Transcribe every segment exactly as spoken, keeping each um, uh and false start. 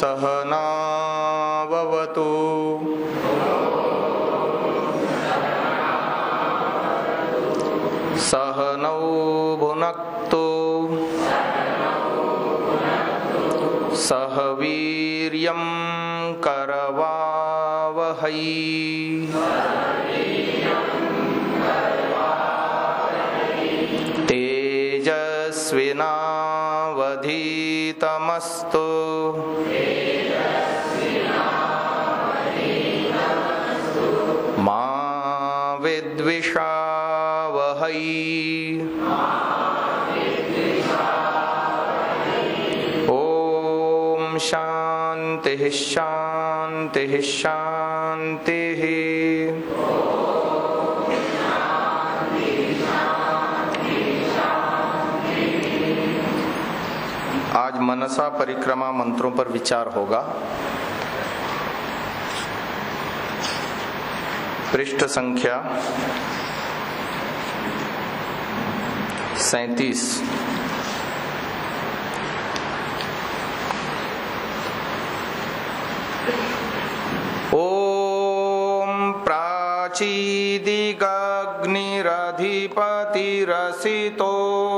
सहनाववतु सहनौ भुनक्तु सह वीर्यं करवावहै तेजस्विनावधीतमस्तु मा विद्विषावहै। ओम शांति शांति शांति। आज मनसा परिक्रमा मंत्रों पर विचार होगा। पृष्ठ संख्या सैंतीस। ओम प्राचीदिगग्निरधिपतिरसितो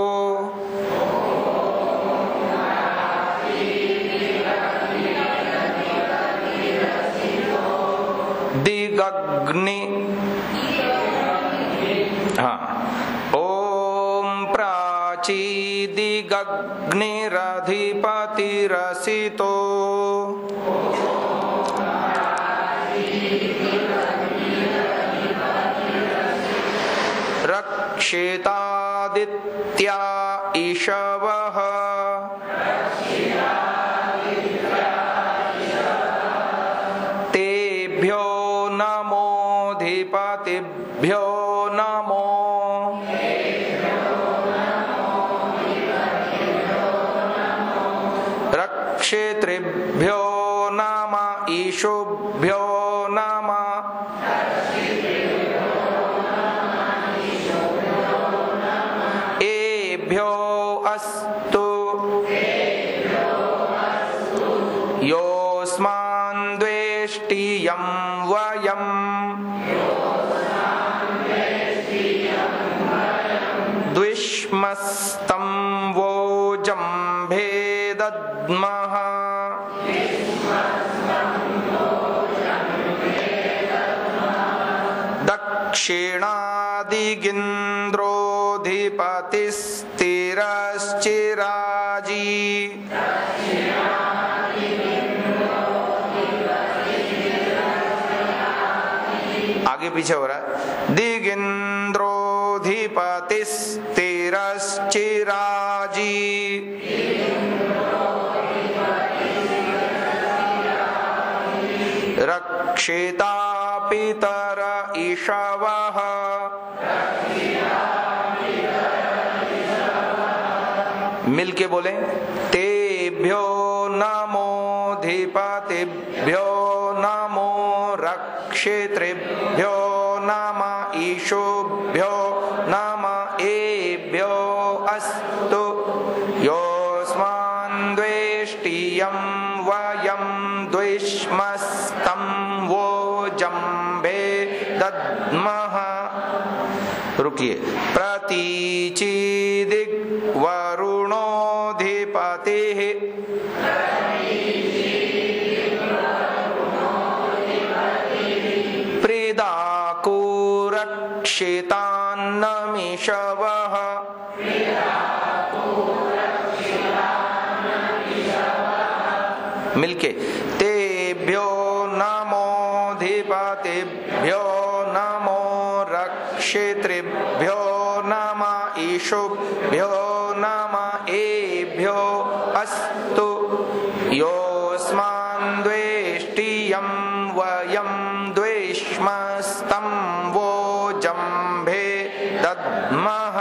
दिगग्नि हाँ ओम प्राचीदिगग्निरधिपतिरसितो रक्षेतादित्या ईशवः तेभ्यो नमोऽधिपतिभ्यो नमो रक्षेतृभ्यो नमः ईशुभ्यो नमः एभ्यो अस्तु योऽस्मान् द्वेष्टियं वयम् द्विष्मस्तं वोजं भेदद्मः दक्षिणादिगिन्द्रोऽधिपतिस्थिरश्चिराजी आगे पीछे हो रहा है। दिगिन्द्रोऽधिपतिस्थिरश्चिराजी रक्षेता पितर ईशवः मिलके बोले तेभ्यो नमोऽधिपतिभ्यो नमो रक्षेतृभ्यो नमः ईशुभ्यो नमः एभ्यो अस्तु योऽस्मान् द्वेष्टियं वयं द्विष्मस्तं वोजं भेदद्मः। रुकिए। प्रतीचिदिग्वरुणोऽधिपतिः प्रीदाकुरक्षितान्नमिषवः मिलके तेभ्यो नमोऽधिपतिभ्यो नमो रक्षेतृभ्यो नमः ईशुभ्यो नमः एभ्यो अस्तु योऽस्मान् द्वेष्टियं वयं द्वेष्मस्तं वोजं भेदद्मः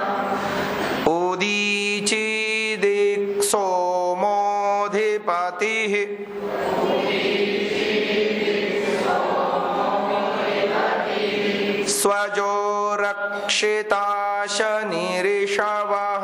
उदीचिदिक्सोमोऽधिपतिः स्वजो रक्षिता शनिरिषवः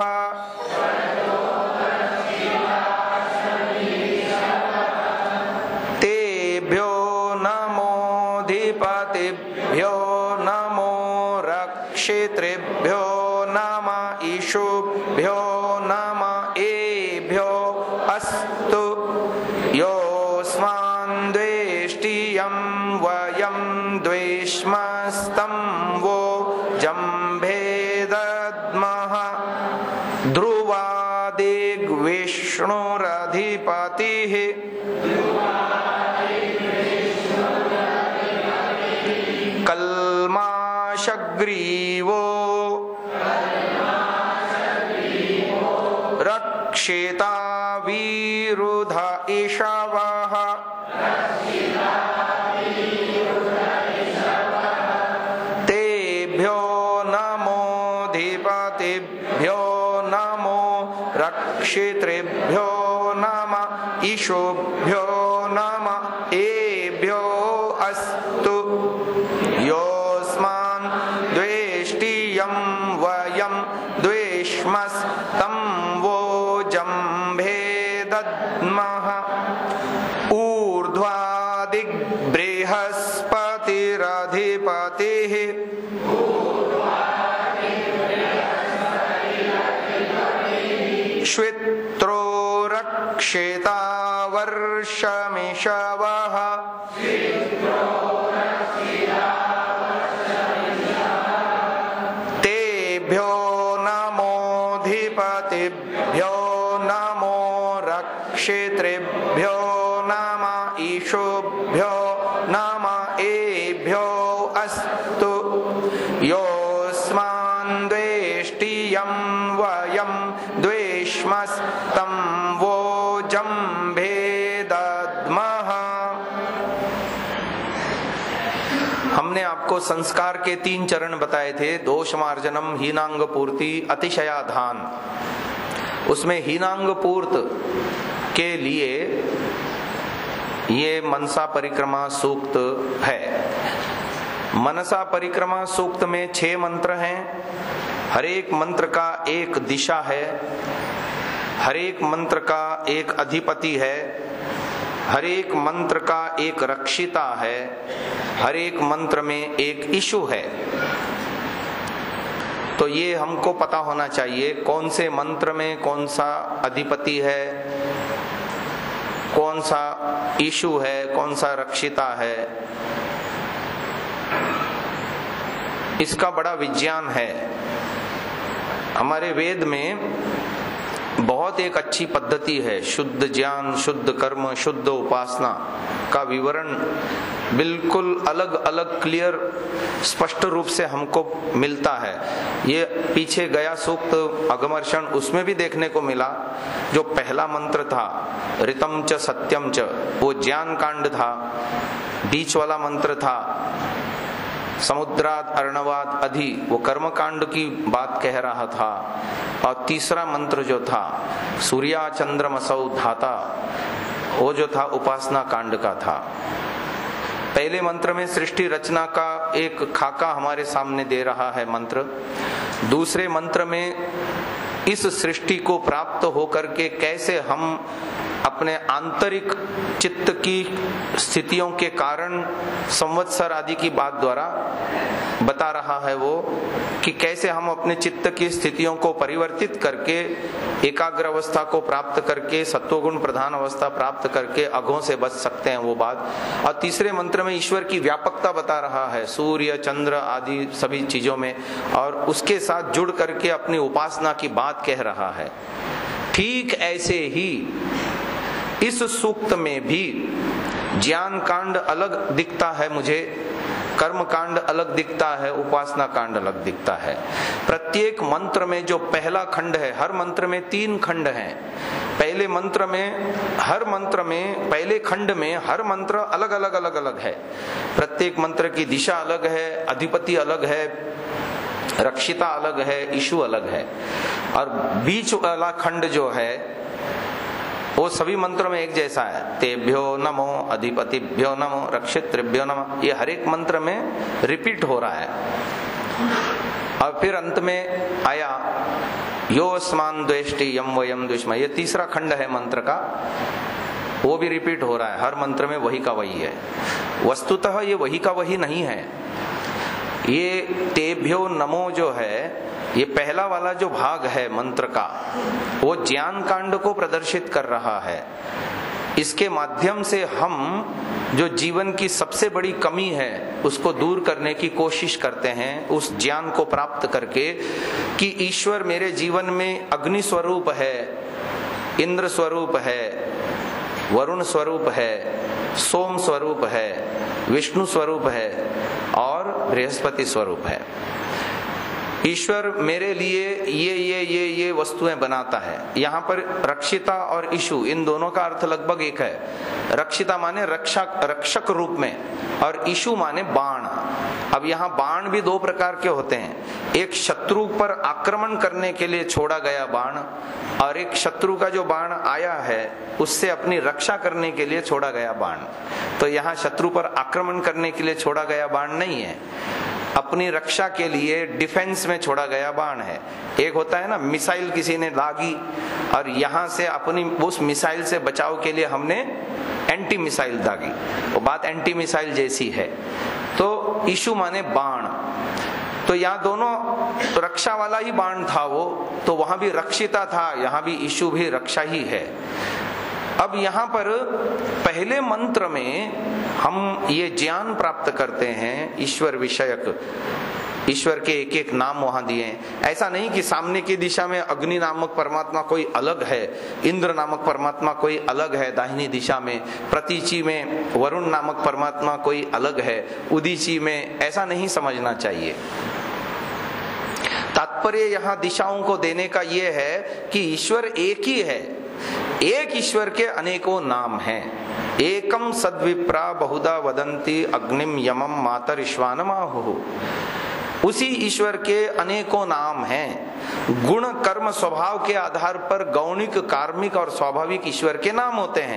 अस्तु योऽस्मान् द्वेष्टि यं वयं द्वेष्मस्तं वो जम्भेदद्मः ध्रुवादिग्विष्णुरधिपतिः कल्माषग्रीवो रक्षिता विरुध इषवः तेभ्यो नमोऽधिपतिभ्यो नमो रक्षितृभ्यो नमः ईशुभ्यो नमः एभ्यो अस्तु योऽस्मान् द्वेष्टि यं वयं द्वेष्मस्तं वो जम्भेदद्मः ऊर्ध्वादिग्बृहस्पतिरधिपतिः श्वित्रो रक्षिता वर्षमिषवः तेभ्यो नमोऽधिपतिभ्यो नमो रक्षितृभ्यो नमः ईशुभ्यो नमः एभ्यो अस्तु योऽस्मान् द्वेष्टि यं वयं द्वेष्मस्तं वो जम्भेदद्मः। हमने आपको संस्कार के तीन चरण बताए थे, दोष मार्जनम, हीनांग पूर्ति, अतिशयाधान। उसमें हीनांग पूर्त के लिए ये मनसा परिक्रमा सूक्त है। मनसा परिक्रमा सूक्त में छह मंत्र हैं, हर एक मंत्र का एक दिशा है, हर एक मंत्र का एक अधिपति है, हर एक मंत्र का एक रक्षिता है, हर एक मंत्र में एक इशु है। तो ये हमको पता होना चाहिए कौन से मंत्र में कौन सा अधिपति है, कौन सा इशु है, कौन सा रक्षिता है। इसका बड़ा विज्ञान है। हमारे वेद में बहुत एक अच्छी पद्धति है, शुद्ध ज्ञान, शुद्ध कर्म, शुद्ध उपासना का विवरण बिल्कुल अलग अलग क्लियर स्पष्ट रूप से हमको मिलता है। ये पीछे गया सूक्त अगमर्षण, उसमें भी देखने को मिला। जो पहला मंत्र था ऋतम च सत्यम च, वो ज्ञान कांड था। बीच वाला मंत्र था समुद्राद अर्णवाद अधि, वो कर्म कांड की बात कह रहा था। और तीसरा मंत्र जो था सूर्या चंद्रमसौ धाता, वो जो था उपासना कांड का था। पहले मंत्र में सृष्टि रचना का एक खाका हमारे सामने दे रहा है मंत्र। दूसरे मंत्र में इस सृष्टि को प्राप्त होकर के कैसे हम अपने आंतरिक चित्त की स्थितियों के कारण संवत्सर आदि की बात द्वारा बता रहा है वो कि कैसे हम अपने चित्त की स्थितियों को परिवर्तित करके एकाग्र अवस्था को प्राप्त करके सत्वगुण प्रधान अवस्था प्राप्त करके अघों से बच सकते हैं, वो बात। और तीसरे मंत्र में ईश्वर की व्यापकता बता रहा है सूर्य चंद्र आदि सभी चीजों में, और उसके साथ जुड़ करके अपनी उपासना की बात कह रहा है। ठीक ऐसे ही इस सूक्त में भी ज्ञान कांड अलग दिखता है मुझे, कर्म कांड अलग दिखता है, उपासना कांड अलग दिखता है। प्रत्येक मंत्र में जो पहला खंड है, हर मंत्र में तीन खंड हैं। पहले मंत्र में हर मंत्र में पहले खंड में हर मंत्र अलग अलग अलग अलग है। प्रत्येक मंत्र की दिशा अलग है, अधिपति अलग है, रक्षिता अलग है, इशु अलग है। और बीच वाला खंड जो है वो सभी मंत्रों में एक जैसा है। तेभ्यो नमो, अधिपतिभ्यो नमो, रक्षितृभ्यो नमो, ये हर एक मंत्र में रिपीट हो रहा है। और फिर अंत में आया योऽस्मान् द्वेष्टि यं वयं द्वेष्मः, ये तीसरा खंड है मंत्र का, वो भी रिपीट हो रहा है। हर मंत्र में वही का वही है। वस्तुतः ये वही का वही नहीं है। ये तेभ्यो नमो जो है, ये पहला वाला जो भाग है मंत्र का, वो ज्ञान कांड को प्रदर्शित कर रहा है। इसके माध्यम से हम जो जीवन की सबसे बड़ी कमी है उसको दूर करने की कोशिश करते हैं, उस ज्ञान को प्राप्त करके कि ईश्वर मेरे जीवन में अग्नि स्वरूप है, इंद्र स्वरूप है, वरुण स्वरूप है, सोम स्वरूप है, विष्णु स्वरूप है और बृहस्पति स्वरूप है। ईश्वर मेरे लिए ये ये ये ये वस्तुएं बनाता है। यहाँ पर रक्षिता और ईशु, इन दोनों का अर्थ लगभग एक है। रक्षिता माने रक्षक रक्षक रूप में, और ईशु माने बाण। अब यहाँ बाण भी दो प्रकार के होते हैं, एक शत्रु पर आक्रमण करने के लिए छोड़ा गया बाण, और एक शत्रु का जो बाण आया है उससे अपनी रक्षा करने के लिए छोड़ा गया बाण। तो यहाँ शत्रु पर आक्रमण करने के लिए छोड़ा गया बाण नहीं है, अपनी रक्षा के लिए डिफेंस में छोड़ा गया बाण है। एक होता है ना, मिसाइल किसी ने दागी और यहां से अपनी उस मिसाइल से बचाव के लिए हमने एंटी मिसाइल दागी, वो बात एंटी मिसाइल जैसी है। तो ईशु माने बाण, तो यहाँ दोनों तो रक्षा वाला ही बाण था वो, तो वहां भी रक्षिता था, यहाँ भी ईशु भी रक्षा ही है। अब यहाँ पर पहले मंत्र में हम ये ज्ञान प्राप्त करते हैं ईश्वर विषयक, ईश्वर के एक एक नाम वहां दिए हैं। ऐसा नहीं कि सामने की दिशा में अग्नि नामक परमात्मा कोई अलग है, इंद्र नामक परमात्मा कोई अलग है, दाहिनी दिशा में प्रतीची में वरुण नामक परमात्मा कोई अलग है, उदीची में, ऐसा नहीं समझना चाहिए। तात्पर्य यहाँ दिशाओं को देने का ये है कि ईश्वर एक ही है, एक ईश्वर के अनेकों नाम हैं। एकम सद्विप्रा बहुधा वदंती अग्निम यमम मातरिश्वानमाहु। उसी ईश्वर के अनेकों नाम हैं। गुण कर्म स्वभाव के आधार पर गौणिक, कार्मिक और स्वाभाविक ईश्वर के नाम होते हैं।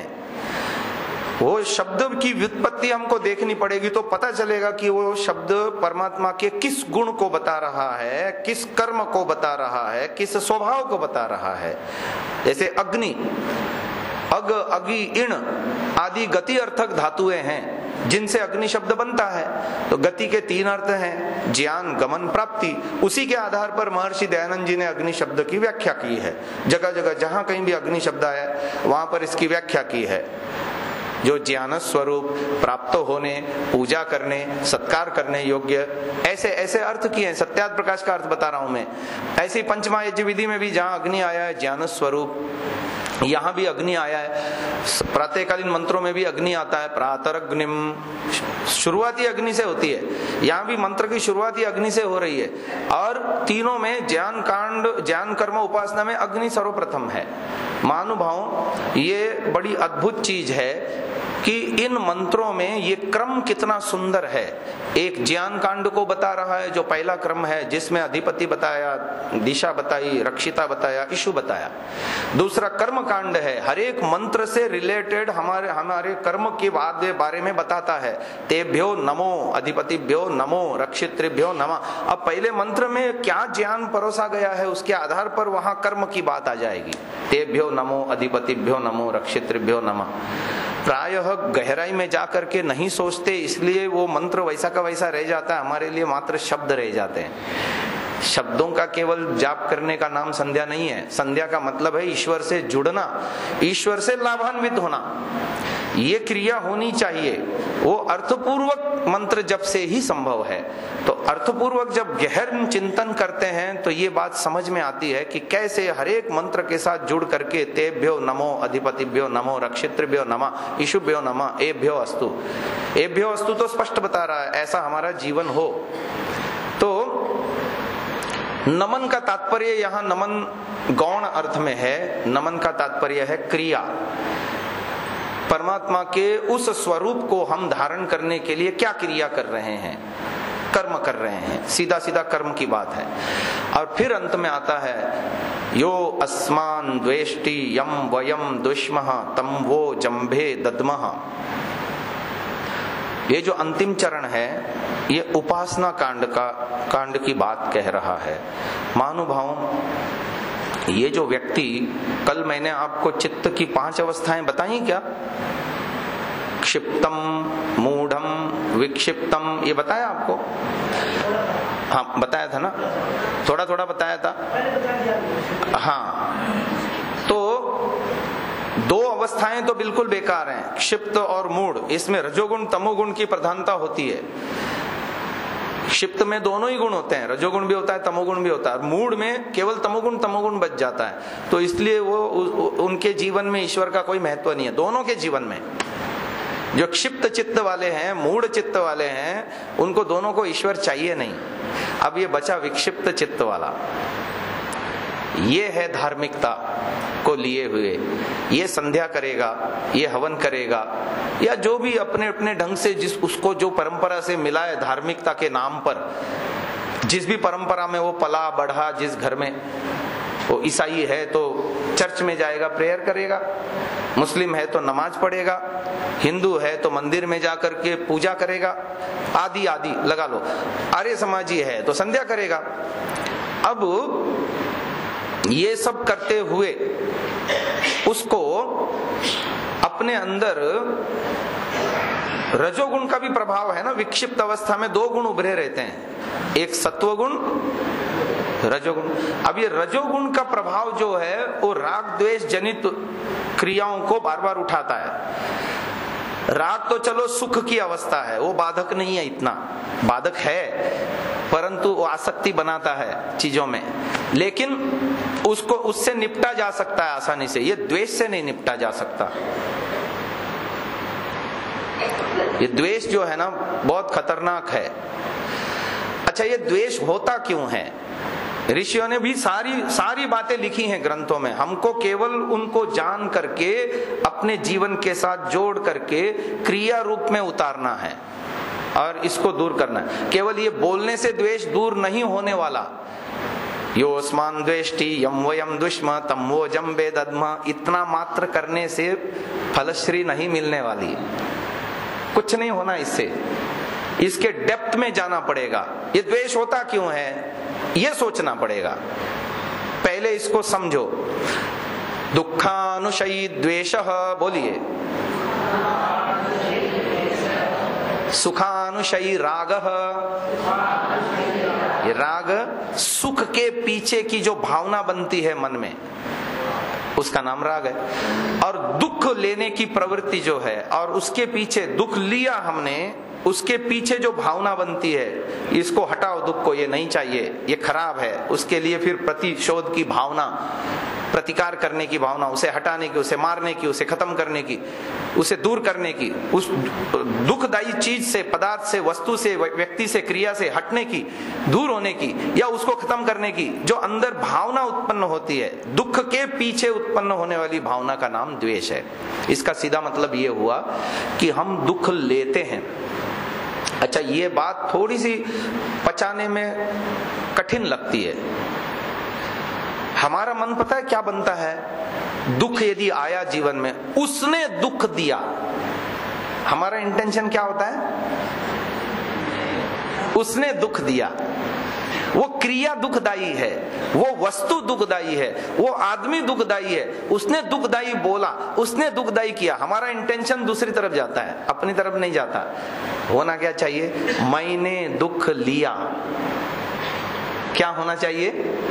वो शब्द की व्युत्पत्ति हमको देखनी पड़ेगी तो पता चलेगा कि वो शब्द परमात्मा के किस गुण को बता रहा है, किस कर्म को बता रहा है, किस स्वभाव को बता रहा है। जैसे अग्नि, अग, अगि, इण आदि गति अर्थक धातुएं हैं जिनसे अग्नि शब्द बनता है। तो गति के तीन अर्थ हैं, ज्ञान, गमन, प्राप्ति। उसी के आधार पर महर्षि दयानंद जी ने अग्नि शब्द की व्याख्या की है। जगह जगह जहां कहीं भी अग्नि शब्द आया वहां पर इसकी व्याख्या की है, जो ज्ञान स्वरूप, प्राप्त होने, पूजा करने, सत्कार करने योग्य, ऐसे ऐसे अर्थ किए हैं। सत्यात प्रकाश का अर्थ बता रहा हूं मैं। ऐसी पंचमहायज्ञ विधि में भी जहां अग्नि आया है ज्ञान स्वरूप, यहाँ भी अग्नि आया है। प्रातःकालीन मंत्रों में भी अग्नि आता है, प्रातरग्निम, शुरुआती अग्नि से होती है। यहाँ भी मंत्र की शुरुआती अग्नि से हो रही है। और तीनों में ज्ञान कांड, ज्ञान कर्म उपासना में अग्नि सर्वप्रथम है। महानुभाव, ये बड़ी अद्भुत चीज है कि इन मंत्रों में ये क्रम कितना सुंदर है। एक ज्ञान कांड को बता रहा है जो पहला क्रम है, जिसमें अधिपति बताया, दिशा बताई, रक्षिता बताया, ईशु बताया। दूसरा कर्म कांड है, हर एक मंत्र से रिलेटेड हमारे हमारे कर्म के बाद बारे में बताता है। तेभ्यो नमो, अधिपतिभ्यो नमो, रक्षितृभ्यो नमः। अब पहले मंत्र में क्या ज्ञान परोसा गया है उसके आधार पर वहां कर्म की बात आ जाएगी। तेभ्यो नमो, अधिपतिभ्यो नमो, रक्षितृभ्यो नमः। प्रायः गहराई में जाकर के नहीं सोचते, इसलिए वो मंत्र वैसा का वैसा रह जाता है, हमारे लिए मात्र शब्द रह जाते हैं। शब्दों का केवल जाप करने का नाम संध्या नहीं है। संध्या का मतलब है ईश्वर से जुड़ना, ईश्वर से लाभान्वित होना। ये क्रिया होनी चाहिए। वो अर्थपूर्वक मंत्र जप से ही संभव है। तो अर्थपूर्वक जब गहन चिंतन करते हैं तो ये बात समझ में आती है कि कैसे हर एक मंत्र के साथ जुड़ करके तेभ्यो नमो, अधिपतिभ्यो नमो, रक्षितृभ्यो नमः, ईशुभ्यो नमः, एभ्यो अस्तु। एभ्यो अस्तु तो स्पष्ट बता रहा है ऐसा हमारा जीवन हो। तो नमन का तात्पर्य यहाँ नमन गौण अर्थ में है। नमन का तात्पर्य है क्रिया। परमात्मा के उस स्वरूप को हम धारण करने के लिए क्या क्रिया कर रहे हैं, कर्म कर रहे हैं, सीधा सीधा कर्म की बात है। और फिर अंत में आता है यो अस्मान द्वेष्टि यम वयम दुष्मः तम वो जम्भे दद्मः। ये जो अंतिम चरण है ये उपासना कांड का कांड की बात कह रहा है। महानुभावों, ये जो व्यक्ति, कल मैंने आपको चित्त की पांच अवस्थाएं बताई क्या? क्षिप्तम, मूढ़म, विक्षिप्तम, ये बताया आपको? हाँ बताया था ना, थोड़ा थोड़ा बताया था। हाँ, तो दो अवस्थाएं तो बिल्कुल बेकार हैं, क्षिप्त और मूढ़। इसमें रजोगुण तमोगुण की प्रधानता होती है। क्षिप्त में दोनों ही गुण होते हैं, रजोगुण भी होता है, तमोगुण भी होता है। मूढ़ में केवल तमोगुण तमोगुण बच जाता है, तो इसलिए वो उ, उनके जीवन में ईश्वर का कोई महत्व नहीं है। दोनों के जीवन में जो क्षिप्त चित्त वाले हैं, मूढ़ चित्त वाले हैं, उनको दोनों को ईश्वर चाहिए नहीं। अब ये बचा विक्षिप्त चित्त वाला, ये है धार्मिकता को लिए हुए, ये संध्या करेगा, ये हवन करेगा, या जो भी अपने अपने ढंग से जिस उसको जो परंपरा से मिला है धार्मिकता के नाम पर, जिस भी परंपरा में वो पला बढ़ा, जिस घर में वो ईसाई है तो चर्च में जाएगा, प्रेयर करेगा, मुस्लिम है तो नमाज पढ़ेगा, हिंदू है तो मंदिर में जाकर के पूजा करेगा, आदि आदि लगा लो, आर्य समाजी है तो संध्या करेगा। अब ये सब करते हुए उसको अपने अंदर रजोगुण का भी प्रभाव है ना। विक्षिप्त अवस्था में दो गुण उभरे रहते हैं, एक सत्वगुण, रजोगुण। अब ये रजोगुण का प्रभाव जो है वो राग द्वेष जनित क्रियाओं को बार बार उठाता है। राग तो चलो सुख की अवस्था है, वो बाधक नहीं है, इतना बाधक है, परंतु वो आसक्ति बनाता है चीजों में, लेकिन उसको उससे निपटा जा सकता है आसानी से। ये द्वेष से नहीं निपटा जा सकता। ये द्वेष जो है ना बहुत खतरनाक है। अच्छा, ये द्वेष होता क्यों है? ऋषियों ने भी सारी सारी बातें लिखी हैं ग्रंथों में। हमको केवल उनको जान करके अपने जीवन के साथ जोड़ करके क्रिया रूप में उतारना है और इसको दूर करना है। केवल ये बोलने से द्वेष दूर नहीं होने वाला। योस्मान द्वेष्टि यम वयम दुष्म तम वो जम बेदद्म, इतना मात्र करने से फलश्री नहीं मिलने वाली, कुछ नहीं होना इससे। इसके डेप्थ में जाना पड़ेगा। ये द्वेष होता क्यों है ये सोचना पड़ेगा। पहले इसको समझो। दुखानुशयी द्वेषः, बोलिए। सुखानुशयी रागः, ये राग सुख के पीछे की जो भावना बनती है मन में, उसका नाम राग है। और दुख लेने की प्रवृत्ति जो है और उसके पीछे दुख लिया हमने, उसके पीछे जो भावना बनती है, इसको हटाओ, दुख को, ये नहीं चाहिए, ये खराब है, उसके लिए फिर प्रतिशोध की भावना, प्रतिकार करने की भावना, उसे हटाने की, उसे मारने की, उसे खत्म करने की, उसे दूर करने की, उस दुखदायी चीज से, पदार्थ से, वस्तु से, व्यक्ति से, क्रिया से हटने की, दूर होने की, या उसको खत्म करने की जो अंदर भावना उत्पन्न होती है, दुख के पीछे उत्पन्न होने वाली भावना का नाम द्वेष है। इसका सीधा मतलब ये हुआ कि हम दुख लेते हैं। अच्छा, ये बात थोड़ी सी पचाने में कठिन लगती है। हमारा मन पता है क्या बनता है? दुख यदि आया जीवन में, उसने दुख दिया, हमारा इंटेंशन क्या होता है? उसने दुख दिया। वो क्रिया दुखदाई है, वो वस्तु दुखदाई है, वो आदमी दुखदाई है, उसने दुखदाई बोला, उसने दुखदाई किया। हमारा इंटेंशन दूसरी तरफ जाता है, अपनी तरफ नहीं जाता। होना क्या चाहिए? मैंने दुख लिया। क्या होना चाहिए?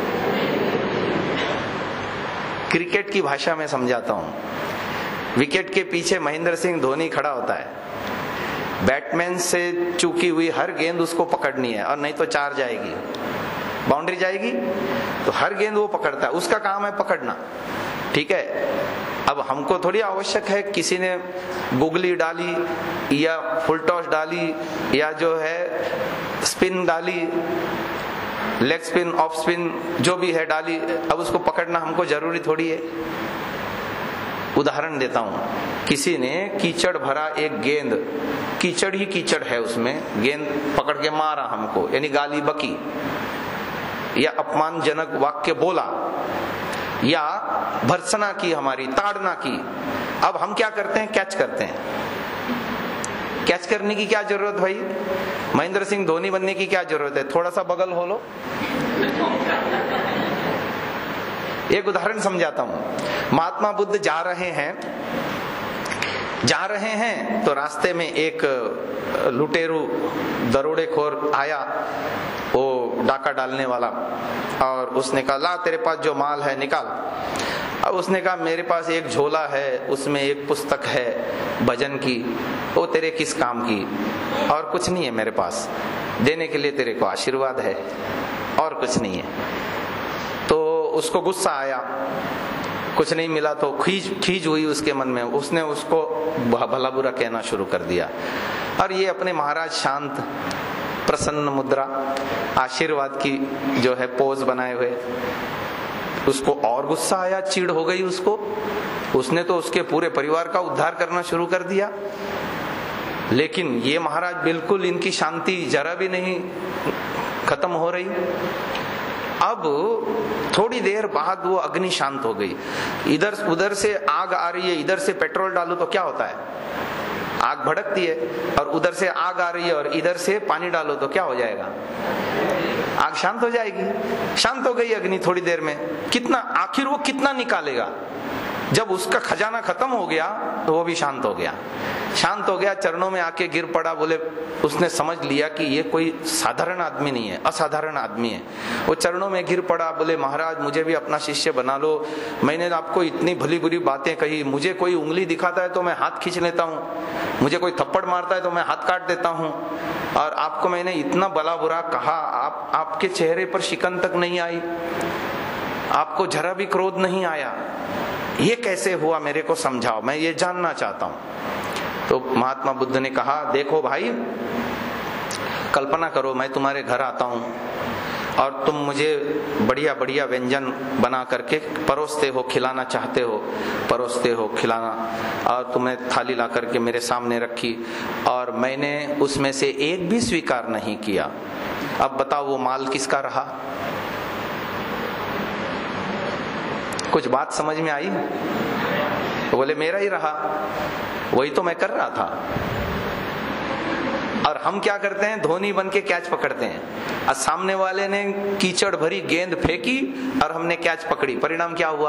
क्रिकेट की भाषा में समझाता हूं। विकेट के पीछे महेंद्र सिंह धोनी खड़ा होता है। बैट्समैन से चूकी हुई हर गेंद उसको पकड़नी है, और नहीं तो चार जाएगी, बाउंड्री जाएगी, तो हर गेंद वो पकड़ता है, उसका काम है पकड़ना। ठीक है, अब हमको थोड़ी आवश्यक है किसी ने गुगली डाली या फुल टॉस डाली या जो है स्पिन डाली, लेग स्पिन, ऑफ स्पिन, जो भी है डाली, अब उसको पकड़ना हमको जरूरी थोड़ी है। उदाहरण देता हूं, किसी ने कीचड़ भरा एक गेंद, कीचड़ ही कीचड़ है उसमें, गेंद पकड़ के मारा हमको, यानी गाली बकी या अपमानजनक वाक्य बोला या भर्त्सना की, हमारी ताड़ना की। अब हम क्या करते हैं? कैच करते हैं। कैच करने की क्या जरूरत भाई? महेंद्र सिंह धोनी बनने की क्या जरूरत है? थोड़ा सा बगल हो लो। एक उदाहरण समझाता हूं। महात्मा बुद्ध जा रहे हैं जा रहे हैं तो रास्ते में एक लुटेरू दरोडेखोर आया, वो डाका डालने वाला, और उसने कहा ला तेरे पास जो माल है निकाल। अब उसने कहा मेरे पास एक झोला है, उसमें एक पुस्तक है भजन की, वो तेरे किस काम की, और कुछ नहीं है मेरे पास, देने के लिए तेरे को आशीर्वाद है और कुछ नहीं है। तो उसको गुस्सा आया, कुछ नहीं मिला तो खींच खींच हुई उसके मन में, उसने उसको भला बुरा कहना शुरू कर दिया। और ये अपने महाराज शांत प्रसन्न मुद्रा आशीर्वाद की जो है पोज बनाए हुए, उसको और गुस्सा आया, चिढ़ हो गई उसको। उसने तो उसके पूरे परिवार का उद्धार करना शुरू कर दिया, लेकिन ये महाराज बिल्कुल, इनकी शांति जरा भी नहीं खत्म हो रही। अब थोड़ी देर बाद वो अग्नि शांत हो गई। इधर उधर से आग आ रही है, इधर से पेट्रोल डालो तो क्या होता है, आग भड़कती है, और उधर से आग आ रही है और इधर से पानी डालो तो क्या हो जाएगा, आग शांत हो जाएगी। शांत हो गई अग्नि थोड़ी देर में। कितना, आखिर वो कितना निकालेगा। जब उसका खजाना खत्म हो गया तो वो भी शांत हो गया। शांत हो गया, चरणों में आके गिर पड़ा। बोले, उसने समझ लिया कि ये कोई साधारण आदमी नहीं है, असाधारण आदमी है। वो चरणों में गिर पड़ा, बोले महाराज मुझे भी अपना शिष्य बना लो, मैंने आपको इतनी भली बुरी बातें कही, मुझे कोई उंगली दिखाता है तो मैं हाथ खींच लेता हूँ, मुझे कोई थप्पड़ मारता है तो मैं हाथ काट देता हूँ, और आपको मैंने इतना भला बुरा कहा, आप आपके चेहरे पर शिकन तक नहीं आई, आपको जरा भी क्रोध नहीं आया, ये कैसे हुआ, मेरे को समझाओ, मैं ये जानना चाहता हूं। तो महात्मा बुद्ध ने कहा, देखो भाई, कल्पना करो मैं तुम्हारे घर आता हूं और तुम मुझे बढ़िया बढ़िया व्यंजन बना करके परोसते हो, खिलाना चाहते हो, परोसते हो, खिलाना, और तुम्हें थाली ला करके मेरे सामने रखी और मैंने उसमें से एक भी स्वीकार नहीं किया। अब बताओ वो माल किसका रहा? कुछ बात समझ में आई? तो बोले मेरा ही रहा, वही तो मैं कर रहा था। और हम क्या करते हैं, धोनी बन के कैच पकड़ते हैं। और सामने वाले ने कीचड़ भरी गेंद फेंकी और हमने कैच पकड़ी, परिणाम क्या हुआ?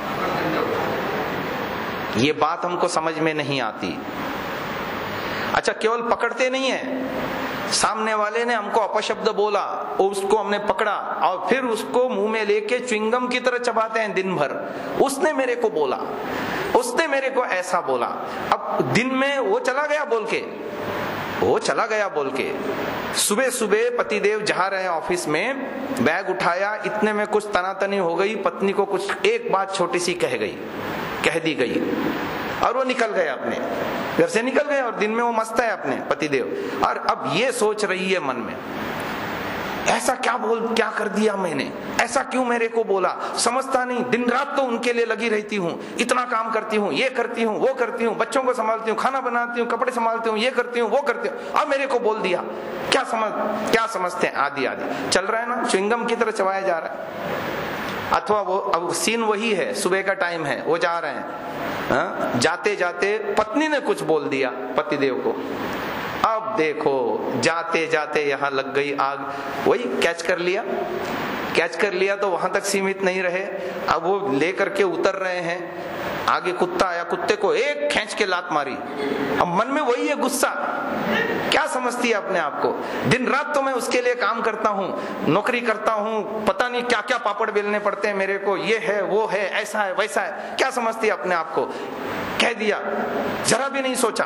ये बात हमको समझ में नहीं आती। अच्छा, केवल पकड़ते नहीं है, सामने वाले ने हमको अपशब्द बोला, उसको हमने पकड़ा और फिर उसको मुंह में लेके च्युइंगम की तरह चबाते हैं दिन भर। उसने मेरे को बोला, उसने मेरे को ऐसा बोला। अब दिन में वो चला गया बोल के, वो चला गया बोल के। सुबह सुबह पतिदेव जा रहे हैं ऑफिस में, बैग उठाया, इतने में कुछ तनातनी हो गई, पत्नी को कुछ एक बात छोटी सी कह गई, कह दी गई, और वो निकल गए, अपने घर से निकल गए, और दिन में वो मस्त है अपने पतिदेव। और अब ये सोच रही है मन में, ऐसा क्या बोल, क्या कर दिया मैंने, ऐसा क्यों मेरे को बोला, समझता नहीं, दिन रात तो उनके लिए लगी रहती हूँ, इतना काम करती हूँ, ये करती हूँ, वो करती हूँ, बच्चों को संभालती हूँ, खाना बनाती हूँ, कपड़े संभालती हूँ, ये करती हूँ, वो करती हूँ, अब मेरे को बोल दिया, क्या समझ, क्या समझते हैं, आदि आदि चल रहा है ना, च्युइंगम की तरह चबाया जा रहा है। अथवा वो, अब सीन वही है, सुबह का टाइम है, वो जा रहे हैं, हा? जाते जाते पत्नी ने कुछ बोल दिया पतिदेव को। अब देखो, जाते जाते यहां लग गई आग, वही कैच कर लिया, कैच कर लिया तो वहां तक सीमित नहीं रहे, अब वो लेकर के उतर रहे हैं, आगे कुत्ता आया, कुत्ते को एक खींच के लात मारी। अब मन में वही है गुस्सा, क्या समझती है अपने आप को, दिन रात तो मैं उसके लिए काम करता हूँ, नौकरी करता हूँ, पता नहीं क्या क्या पापड़ बेलने पड़ते हैं मेरे को, ये है वो है, ऐसा है वैसा है, क्या समझती है अपने आप को, कह दिया, जरा भी नहीं सोचा।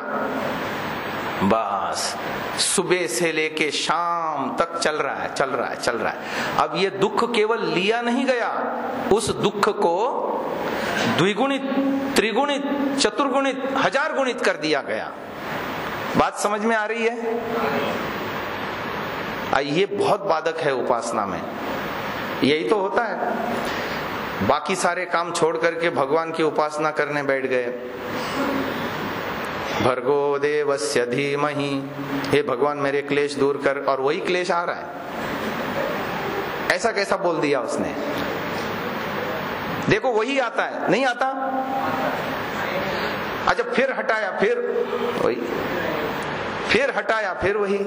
बस सुबह से लेके शाम तक चल रहा है, चल रहा है, चल रहा है। अब ये दुख केवल लिया नहीं गया, उस दुख को द्विगुणित, त्रिगुणित, चतुर्गुणित, हजार गुणित कर दिया गया। बात समझ में आ रही है? ये बहुत बाधक है उपासना में। यही तो होता है, बाकी सारे काम छोड़ करके भगवान की उपासना करने बैठ गए। भर्गो देवस्य धीमहि, हे भगवान मेरे क्लेश दूर कर, और वही क्लेश आ रहा है। ऐसा कैसा बोल दिया उसने, देखो वही आता है, नहीं आता? अच्छा, फिर हटाया, फिर वही, फिर हटाया, फिर वही।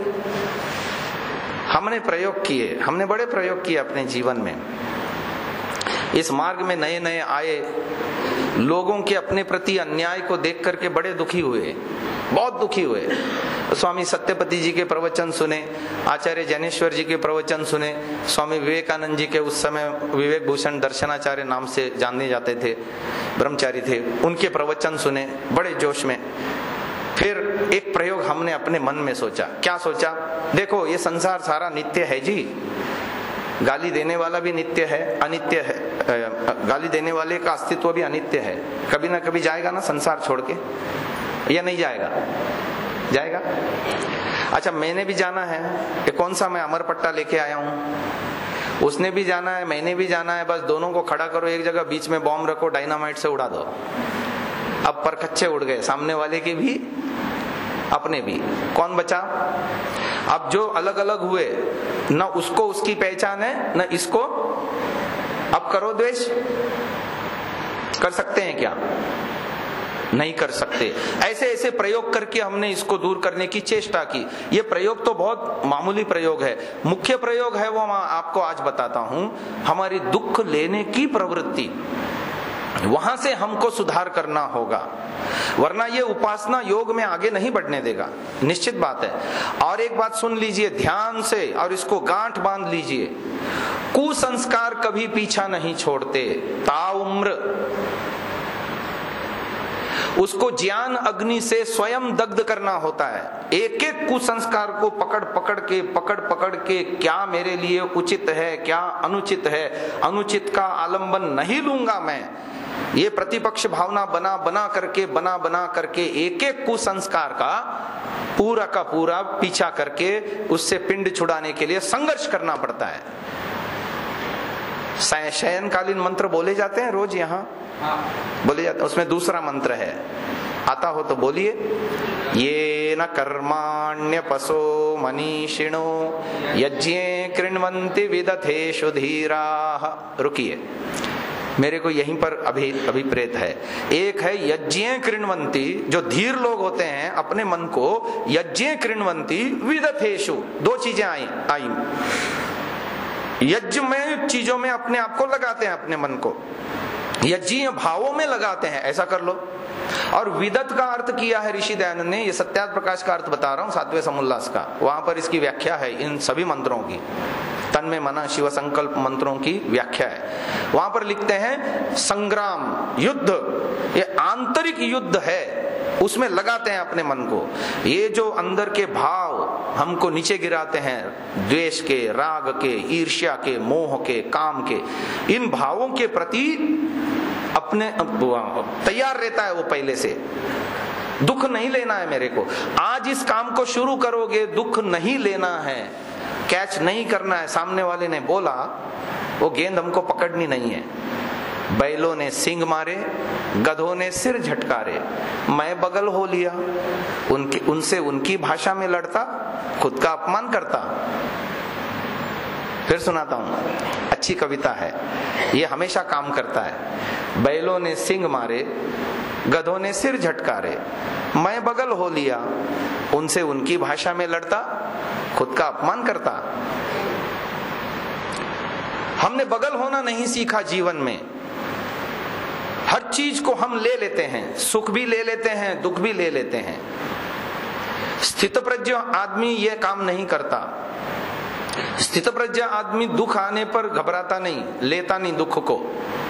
हमने प्रयोग किए, हमने बड़े प्रयोग किए अपने जीवन में। इस मार्ग में नए नए आए, लोगों के अपने प्रति अन्याय को देख करके बड़े दुखी हुए, बहुत दुखी हुए। स्वामी सत्यपति जी के प्रवचन सुने, आचार्य जैनेश्वर जी के प्रवचन सुने, स्वामी विवेकानंद जी के उस समय विवेक भूषण दर्शनाचार्य नाम से जाने जाते थे, ब्रह्मचारी थे, उनके प्रवचन सुने बड़े जोश में। फिर एक प्रयोग हमने अपने मन में सोचा। क्या सोचा? देखो ये संसार सारा नित्य है जी, गाली देने वाला भी नित्य है, अनित्य है, गाली देने वाले का अस्तित्व भी अनित्य है, कभी ना कभी जाएगा ना संसार छोड़ के, या नहीं जाएगा? जाएगा। अच्छा, मैंने भी जाना है, ये कौन सा मैं अमर पट्टा लेके आया हूं, उसने भी जाना है, मैंने भी जाना है, बस दोनों को खड़ा करो एक जगह, बीच में बॉम्ब रखो, डायनामाइट से उड़ा दो। अब परखच्चे उड़ गए, सामने वाले के भी अपने भी, कौन बचा? अब जो अलग अलग हुए, न उसको उसकी पहचान है न इसको, अब करो द्वेष, कर सकते हैं क्या? नहीं कर सकते। ऐसे ऐसे प्रयोग करके हमने इसको दूर करने की चेष्टा की। ये प्रयोग तो बहुत मामूली प्रयोग है, मुख्य प्रयोग है वो मैं आपको आज बताता हूं। हमारी दुख लेने की प्रवृत्ति, वहां से हमको सुधार करना होगा, वरना ये उपासना योग में आगे नहीं बढ़ने देगा, निश्चित बात है। और एक बात सुन लीजिए ध्यान से और इसको गांठ बांध लीजिए, कुसंस्कार कभी पीछा नहीं छोड़ते, ताउम्र। उसको ज्ञान अग्नि से स्वयं दग्ध करना होता है। एक एक कुसंस्कार को पकड़ पकड़ के पकड़ पकड़ के, क्या मेरे लिए उचित है, क्या अनुचित है, अनुचित का आलंबन नहीं लूंगा मैं, ये प्रतिपक्ष भावना बना बना करके बना बना करके एक एक कुसंस्कार का पूरा का पूरा पीछा करके उससे पिंड छुड़ाने के लिए संघर्ष करना पड़ता है। शयनकालीन मंत्र बोले जाते हैं रोज, यहाँ बोले जाते हैं, उसमें दूसरा मंत्र है, आता हो तो बोलिए। ये न कर्माण्य पशो मनीषिणो यज्ञे कृण्वन्ति विदथेषु धीराः। रुकिए, मेरे को यहीं पर अभी अभिप्रेत है। एक है यज्ञे कृण्वन्ति, जो धीर लोग होते हैं अपने मन को यज्ञे कृण्वन्ति विदथेषु, दो चीजें आई आई यज्ञ में चीजों में अपने आप को लगाते हैं, अपने मन को यज्ञीय भावों में लगाते हैं, ऐसा कर लो। और विदत का अर्थ किया है ऋषि दयानंद ने, ये सत्यार्थ प्रकाश का अर्थ बता रहा हूं सातवें समुल्लास का, वहां पर इसकी व्याख्या है इन सभी मंत्रों की, तन्मे मना शिव संकल्प मंत्रों की व्याख्या है। वहां पर लिखते हैं संग्राम, युद्ध, ये आंतरिक युद्ध है, उसमें लगाते हैं अपने मन को। ये जो अंदर के भाव हमको नीचे गिराते हैं, द्वेष के, राग के, ईर्ष्या के, मोह के, काम के, इन भावों के प्रति अपने तैयार रहता है वो पहले से। दुख नहीं लेना है मेरे को, आज इस काम को शुरू करोगे, दुख नहीं लेना है, कैच नहीं करना है। सामने वाले ने बोला, वो गेंद हमको पकड़नी नहीं है। बैलों ने सींग मारे, गधों ने सिर झटकारे, मैं बगल हो लिया, उनके उनसे उनकी भाषा में लड़ता, खुद का अपमान करता। फिर सुनाता हूं, अच्छी कविता है, ये हमेशा काम करता है। बैलों ने सींग मारे, गधों ने सिर झटकारे, मैं बगल हो लिया, उनसे उनकी भाषा में लड़ता, खुद का अपमान करता। हमने बगल होना नहीं सीखा जीवन में। हर चीज को हम ले लेते हैं, सुख भी ले लेते हैं, दुख भी ले लेते हैं। स्थितप्रज्ञ आदमी यह काम नहीं करता। स्थितप्रज्ञ आदमी दुख आने पर घबराता नहीं, लेता नहीं दुख को।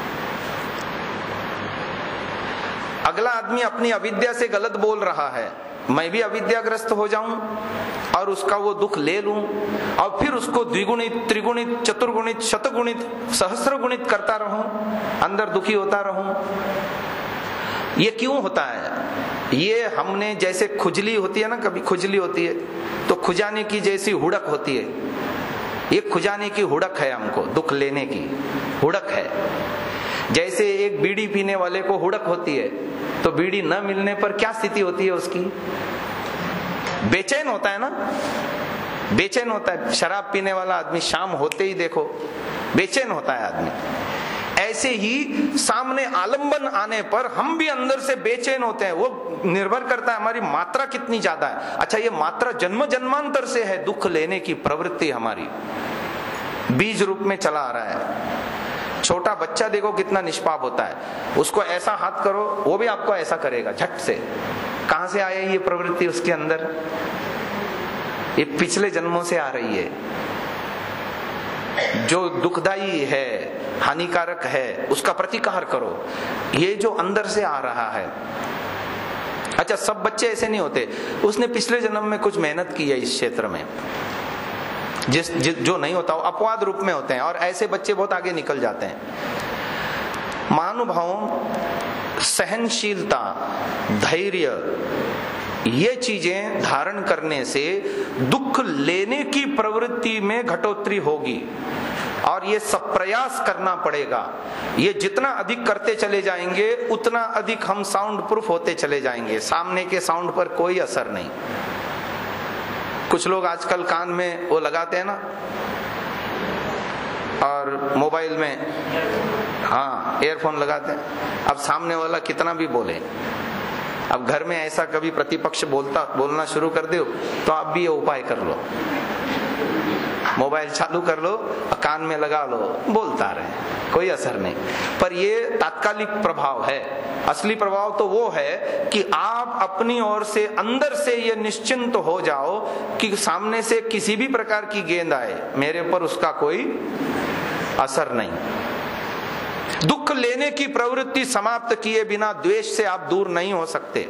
अगला आदमी अपनी अविद्या से गलत बोल रहा है, मैं भी अविद्याग्रस्त हो जाऊं और उसका वो दुख ले लूं और फिर उसको द्विगुणित, त्रिगुणित, चतुर्गुणित, शतगुणित, सहस्र गुणित करता रहूं, अंदर दुखी होता रहूं। ये क्यों होता है? ये हमने, जैसे खुजली होती है ना, कभी खुजली होती है तो खुजाने की जैसी हुड़क होती है, ये खुजाने की हुड़क है, हमको दुख लेने की हुड़क है। जैसे एक बीड़ी पीने वाले को हुड़क होती है, तो बीड़ी न मिलने पर क्या स्थिति होती है उसकी? बेचैन होता है ना, बेचैन होता है। शराब पीने वाला आदमी शाम होते ही देखो बेचैन होता है आदमी। ऐसे ही सामने आलंबन आने पर हम भी अंदर से बेचैन होते हैं। वो निर्भर करता है हमारी मात्रा कितनी ज्यादा है। अच्छा, ये मात्रा जन्म जन्मांतर से है, दुख लेने की प्रवृत्ति हमारी बीज रूप में चला आ रहा है। छोटा बच्चा देखो कितना निष्पाप होता है, उसको ऐसा हाथ करो वो भी आपको ऐसा करेगा झट से। कहां से आया ये प्रवृत्ति उसके अंदर? ये पिछले जन्मों से आ रही है, जो दुखदाई है, हानिकारक है, उसका प्रतिकार करो। ये जो अंदर से आ रहा है। अच्छा, सब बच्चे ऐसे नहीं होते, उसने पिछले जन्म में कुछ मेहनत की है इस क्षेत्र में, जिस, जिस जो नहीं होता वो अपवाद रूप में होते हैं, और ऐसे बच्चे बहुत आगे निकल जाते हैं। महानुभावों, सहनशीलता, धैर्य, ये चीजें धारण करने से दुख लेने की प्रवृत्ति में घटोत्तरी होगी, और ये सब प्रयास करना पड़ेगा। ये जितना अधिक करते चले जाएंगे उतना अधिक हम साउंड प्रूफ होते चले जाएंगे, सामने के साउंड पर कोई असर नहीं। कुछ लोग आजकल कान में वो लगाते हैं ना, और मोबाइल में हाँ एयरफोन लगाते हैं। अब सामने वाला कितना भी बोले, अब घर में ऐसा कभी प्रतिपक्ष बोलता बोलना शुरू कर दो तो आप भी ये उपाय कर लो, मोबाइल चालू कर लो, कान में लगा लो, बोलता रहे, कोई असर नहीं। पर ये तात्कालिक प्रभाव है। असली प्रभाव तो वो है कि आप अपनी ओर से अंदर से ये निश्चिंत हो जाओ कि सामने से किसी भी प्रकार की गेंद आए, मेरे ऊपर उसका कोई असर नहीं। दुख लेने की प्रवृत्ति समाप्त किए बिना द्वेष से आप दूर नहीं हो सकते।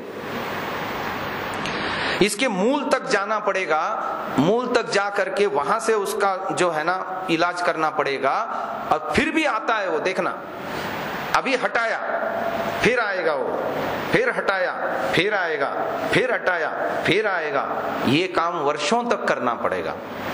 इसके मूल तक जाना पड़ेगा, मूल तक जा करके वहां से उसका जो है ना इलाज करना पड़ेगा। और फिर भी आता है वो, देखना, अभी हटाया फिर आएगा वो, फिर हटाया फिर आएगा, फिर हटाया फिर आएगा। ये काम वर्षों तक करना पड़ेगा।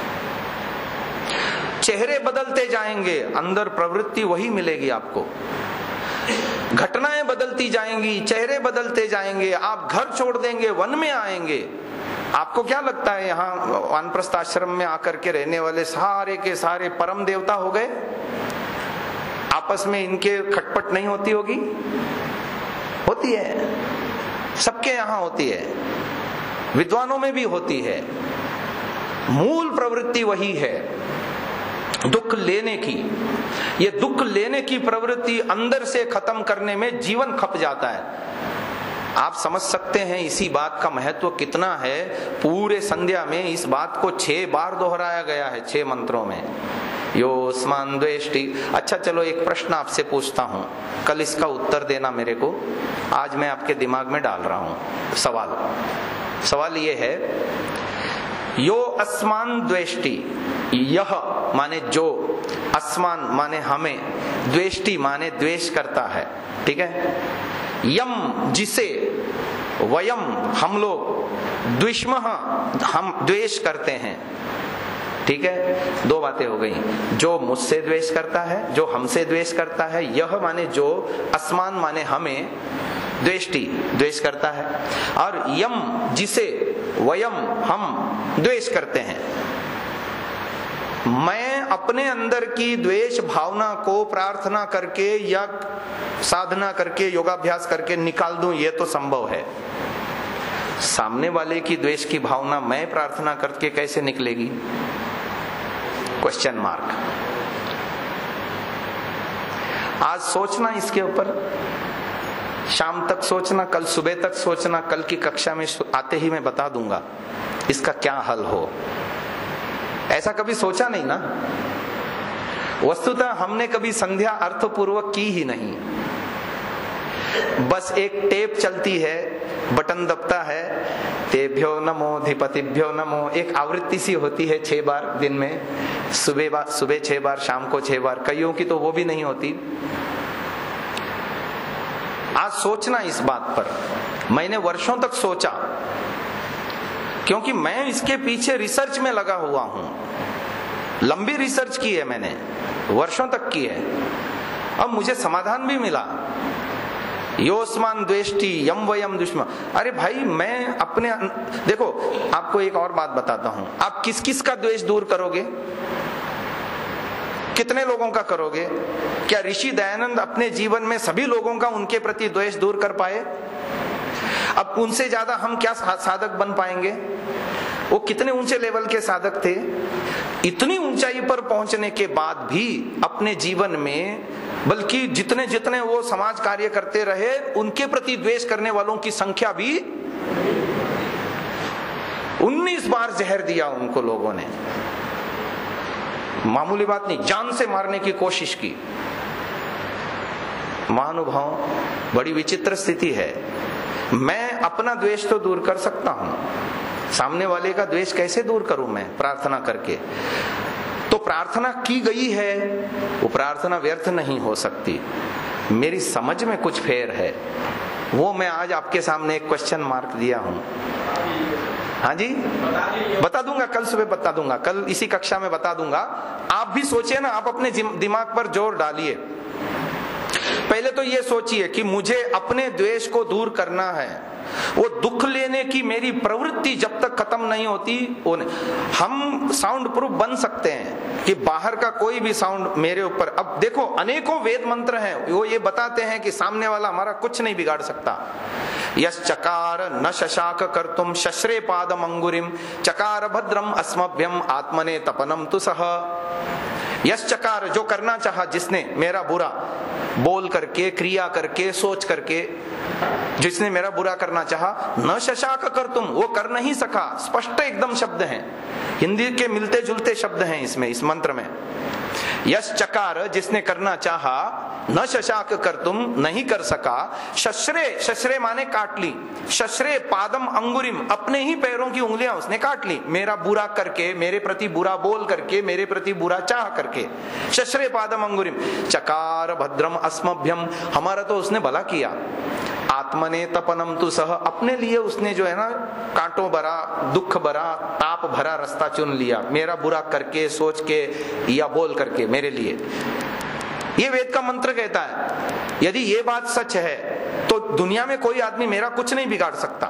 चेहरे बदलते जाएंगे, अंदर प्रवृत्ति वही मिलेगी आपको। घटनाएं बदलती जाएंगी, चेहरे बदलते जाएंगे, आप घर छोड़ देंगे, वन में आएंगे। आपको क्या लगता है यहाँ वानप्रस्थ आश्रम में आकर के रहने वाले सारे के सारे परम देवता हो गए? आपस में इनके खटपट नहीं होती होगी? होती है, सबके यहाँ होती है, विद्वानों में भी होती है। मूल प्रवृत्ति वही है, दुख लेने की। ये दुख लेने की प्रवृत्ति अंदर से खत्म करने में जीवन खप जाता है। आप समझ सकते हैं इसी बात का महत्व कितना है। पूरे संध्या में इस बात को छह बार दोहराया गया है, छह मंत्रों में। योस्मान द्वेष्टि। अच्छा चलो एक प्रश्न आपसे पूछता हूं, कल इसका उत्तर देना मेरे को। आज मैं आपके दिमाग में डाल रहा हूं सवाल। सवाल ये है, यो अस्मान द्वेष्टि, यह माने जो, अस्मान माने हमें, द्वेष्टि माने द्वेष करता है, ठीक है। यम जिसे, वयम हम लोग, द्विष्मः हम द्वेष करते हैं, ठीक है। दो बातें हो गई, जो मुझसे द्वेष करता है, जो हमसे द्वेष करता है। यह माने जो, अस्मान माने हमें, द्वेष्टि द्वेष करता है, और यम जिसे, वयम हम द्वेष करते हैं। मैं अपने अंदर की द्वेष भावना को प्रार्थना करके या साधना करके, योगाभ्यास करके निकाल दूं, यह तो संभव है। सामने वाले की द्वेष की भावना मैं प्रार्थना करके कैसे निकलेगी? Question mark. आज सोचना इसके ऊपर, शाम तक सोचना, कल सुबह तक सोचना, कल की कक्षा में आते ही मैं बता दूंगा इसका क्या हल हो। ऐसा कभी सोचा नहीं ना। वस्तुतः हमने कभी संध्या अर्थपूर्वक की ही नहीं। बस एक टेप चलती है, बटन दबता है, तेभ्यो नमो धिपतिभ्यो नमो, एक आवृत्ति सी होती है छह बार दिन में, सुबह सुबह छह बार, शाम को छह बार। कईयों की तो वो भी नहीं होती। आज सोचना इस बात पर। मैंने वर्षों तक सोचा, क्योंकि मैं इसके पीछे रिसर्च में लगा हुआ हूं। लंबी रिसर्च की है मैंने, वर्षों तक की है। अब मुझे समाधान भी मिला। योस्मान द्वेष्टि यम वयम दुश्मन। अरे भाई, मैं अपने, देखो आपको एक और बात बताता हूं। आप किस किस का द्वेष दूर करोगे? कितने लोगों का करोगे? क्या ऋषि दयानंद अपने जीवन में सभी लोगों का, उनके प्रति द्वेष दूर कर पाए? अब उनसे ज्यादा हम क्या साधक बन पाएंगे? वो कितने ऊंचे लेवल के साधक थे। इतनी ऊंचाई पर पहुंचने के बाद भी अपने जीवन में बल्कि जितने जितने वो समाज कार्य करते रहे उनके प्रति द्वेष करने वालों की संख्या भी उन्नीस बार जहर दिया उनको लोगों ने। मामूली बात नहीं, जान से मारने की कोशिश की। महानुभाव, बड़ी विचित्र स्थिति है। मैं अपना द्वेष तो दूर कर सकता हूं, सामने वाले का द्वेष कैसे दूर करूं मैं प्रार्थना करके? तो प्रार्थना की गई है, वो प्रार्थना व्यर्थ नहीं हो सकती। मेरी समझ में कुछ फेर है, वो मैं आज आपके सामने एक क्वेश्चन मार्क दिया हूं। हाँ जी, बता दूंगा, कल सुबह बता दूंगा, कल इसी कक्षा में बता दूंगा। आप भी सोचिए ना, आप अपने दिमाग पर जोर डालिए। पहले तो ये सोचिए कि मुझे अपने द्वेष को दूर करना है। वो दुख लेने की मेरी प्रवृत्ति जब तक खत्म नहीं होती, वो नहीं। हम साउंड प्रूफ बन सकते हैं कि बाहर का कोई भी साउंड मेरे ऊपर, अब देखो अनेकों वेद मंत्र हैं, वो ये बताते हैं कि सामने वाला हमारा कुछ नहीं बिगाड़ सकता। यस चकार न शशाक कर्तुम शश्रे पादम अंगुरिम चकार भद्रम अस्मभ्यम आत्मने तपनम तु सह। यस चकार, जो करना चाहा जिसने मेरा बुरा, बोल करके, क्रिया करके, सोच करके, जिसने मेरा बुरा करना चाहा, न शशाक कर तुम, वो कर नहीं सका। स्पष्ट एकदम शब्द हैं, हिंदी के मिलते जुलते शब्द हैं इसमें, इस मंत्र में। यश चकार, जिसने करना चाहा, न शशाक कर तुम, नहीं कर सका। शश्रे, शश्रे माने काट ली। शश्रे पादम अंगुरिम, अपने ही पैरों की उंगलियां उसने काट ली, मेरा बुरा करके, मेरे प्रति बुरा बोल करके, मेरे प्रति बुरा चाह करके। शश्रे पादम अंगुरिम चकार भद्रम अस्मभ्यम, हमारा तो उसने भला किया। आत्मने तपनम तु सह, अपने लिए उसने जो है ना कांटों भरा, दुख भरा, ताप भरा रास्ता चुन लिया, मेरा बुरा करके, सोच के या बोल करके मेरे लिए। ये वेद का मंत्र कहता है। यदि ये बात सच है तो दुनिया में कोई आदमी मेरा कुछ नहीं बिगाड़ सकता,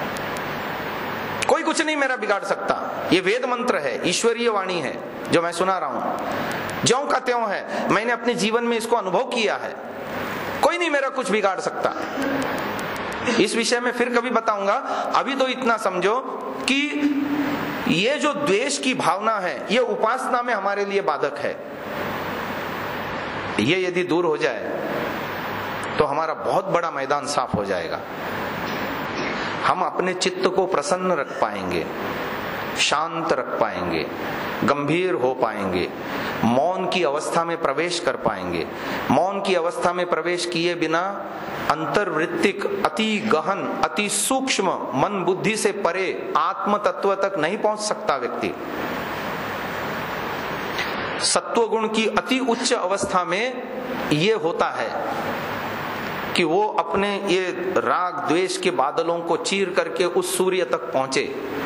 कोई कुछ नहीं मेरा बिगाड़ सकता। ये वेद मंत्र है, ईश्वरीय वाणी है जो मैं सुना रहा हूं, ज्यों का त्यों है। मैंने अपने जीवन में इसको अनुभव किया है, कोई नहीं मेरा कुछ बिगाड़ सकता। इस विषय में फिर कभी बताऊंगा। अभी तो इतना समझो कि ये जो द्वेष की भावना है, ये उपासना में हमारे लिए बाधक है। ये यदि दूर हो जाए तो हमारा बहुत बड़ा मैदान साफ हो जाएगा। हम अपने चित्त को प्रसन्न रख पाएंगे, शांत रख पाएंगे, गंभीर हो पाएंगे, मौन की अवस्था में प्रवेश कर पाएंगे। मौन की अवस्था में प्रवेश किए बिना अंतर्वृत्तिक, अति गहन, अति सूक्ष्म मन बुद्धि से परे आत्म तत्व तक नहीं पहुंच सकता व्यक्ति। सत्व गुण की अति उच्च अवस्था में ये होता है कि वो अपने ये राग द्वेष के बादलों को चीर करके उस सूर्य तक पहुंचे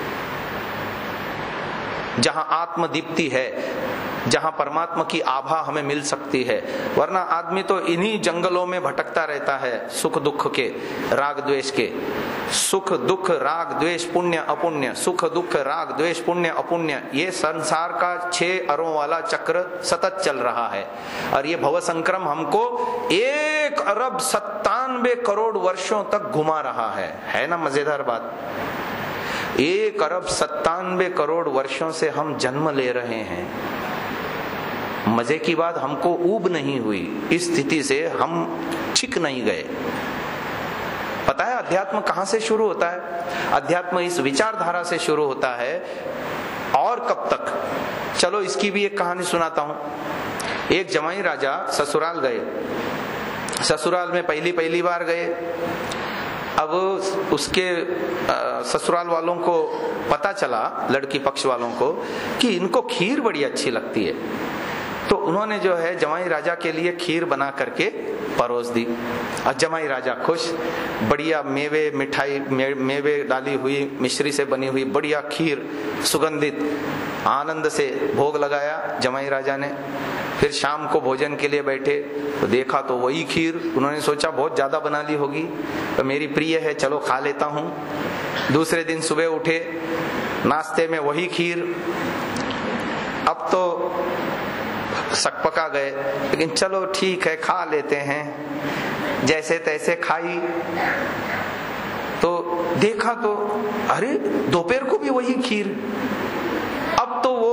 जहां आत्म दीप्ति है, जहां परमात्मा की आभा हमें मिल सकती है। वरना आदमी तो इन्हीं जंगलों में भटकता रहता है, सुख दुख के, राग द्वेष के। सुख दुख राग द्वेष पुण्य अपुण्य, सुख दुख राग द्वेष पुण्य अपुण्य, ये संसार का छह अरों वाला चक्र सतत चल रहा है। और ये भव संक्रम हमको एक अरब सत्तानवे करोड़ वर्षों तक घुमा रहा है। है ना मजेदार बात? एक अरब सत्तानवे करोड़ वर्षों से हम जन्म ले रहे हैं। मजे की बात, हमको ऊब नहीं हुई, इस स्थिति से हम छिक नहीं गए। पता है अध्यात्म कहां से शुरू होता है? अध्यात्म इस विचारधारा से शुरू होता है। और कब तक? चलो इसकी भी एक कहानी सुनाता हूं। एक जमाई राजा ससुराल गए। ससुराल में पहली पहली बार गए। अब उसके ससुराल वालों को पता चला, लड़की पक्ष वालों को, कि इनको खीर बड़ी अच्छी लगती है। तो उन्होंने जो है जमाई राजा के लिए खीर बना करके परोस दी। और जमाई राजा खुश, बढ़िया मेवे मिठाई मे, मेवे डाली हुई, मिश्री से बनी हुई बढ़िया खीर, सुगंधित, आनंद से भोग लगाया जमाई राजा ने। फिर शाम को भोजन के लिए बैठे तो देखा तो वही खीर। उन्होंने सोचा बहुत ज्यादा बना ली होगी, तो मेरी प्रिय है, चलो खा लेता हूं। दूसरे दिन सुबह उठे, नाश्ते में वही खीर। अब तो सकपका गए, लेकिन चलो ठीक है खा लेते हैं। जैसे तैसे खाई तो देखा तो अरे दोपहर को भी वही खीर। अब तो वो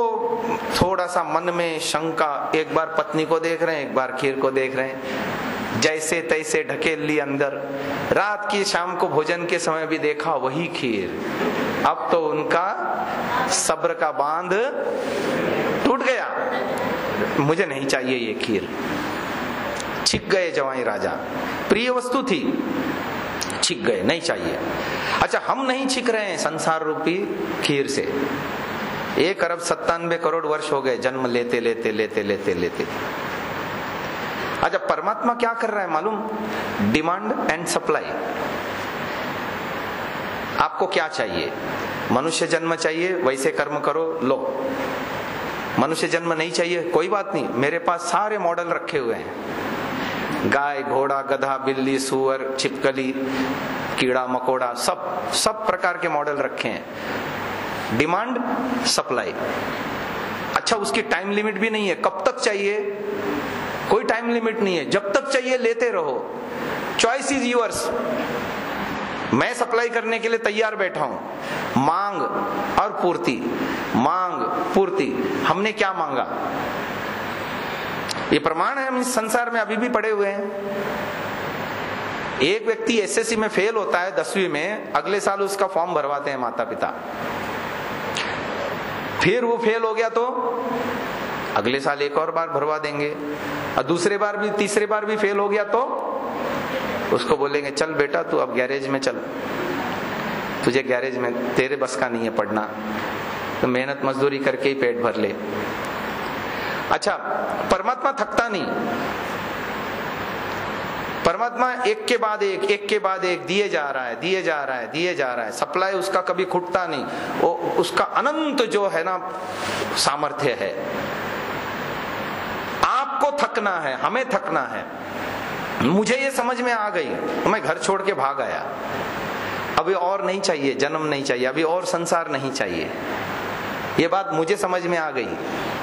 थोड़ा सा मन में शंका, एक बार पत्नी को देख रहे हैं, एक बार खीर को देख रहे हैं, जैसे तैसे ढकेल ली अंदर। रात की शाम को भोजन के समय भी देखा वही खीर। अब तो उनका सब्र का बांध टूट गया, मुझे नहीं चाहिए ये खीर। छिक गए जवाई राजा, प्रिय वस्तु थी, छिक गए, नहीं चाहिए। अच्छा, हम नहीं छिक रहे हैं संसार रूपी खीर से। एक अरब सत्तानवे करोड़ वर्ष हो गए जन्म लेते लेते लेते लेते लेते। अच्छा, परमात्मा क्या कर रहा है मालूम? Demand and supply. आपको क्या चाहिए? मनुष्य जन्म चाहिए, वैसे कर्म करो, लो। मनुष्य जन्म नहीं चाहिए, कोई बात नहीं, मेरे पास सारे मॉडल रखे हुए हैं। गाय, घोड़ा, गधा, बिल्ली, सुअर, छिपकली, कीड़ा मकोड़ा, सब सब प्रकार के मॉडल रखे हैं। Demand supply. अच्छा, उसकी टाइम लिमिट भी नहीं है, कब तक चाहिए कोई टाइम लिमिट नहीं है, जब तक चाहिए लेते रहो। Choice is yours. मैं सप्लाई करने के लिए तैयार बैठा हूं। मांग और पूर्ति, मांग पूर्ति। हमने क्या मांगा? ये प्रमाण है, हम इस संसार में अभी भी पड़े हुए हैं। एक व्यक्ति एसएससी में फेल होता है दसवीं में, अगले साल उसका फॉर्म भरवाते हैं माता पिता। फिर वो फेल हो गया तो अगले साल एक और बार भरवा देंगे, और दूसरे बार भी, तीसरे बार भी फेल हो गया तो उसको बोलेंगे चल बेटा तू अब गैरेज में चल, तुझे गैरेज में, तेरे बस का नहीं है पढ़ना, तो मेहनत मजदूरी करके ही पेट भर ले। अच्छा, परमात्मा थकता नहीं। परमात्मा एक के बाद एक, एक के बाद एक दिए जा रहा है, दिए जा रहा है, दिए जा रहा है। सप्लाई उसका कभी खुटता नहीं। वो उसका अनंत जो है ना सामर्थ्य है। आपको थकना है, हमें थकना है। मुझे ये समझ में आ गई तो मैं घर छोड़ के भाग आया। अभी और नहीं चाहिए, जन्म नहीं चाहिए, अभी और संसार नहीं चाहिए। ये बात मुझे समझ में आ गई।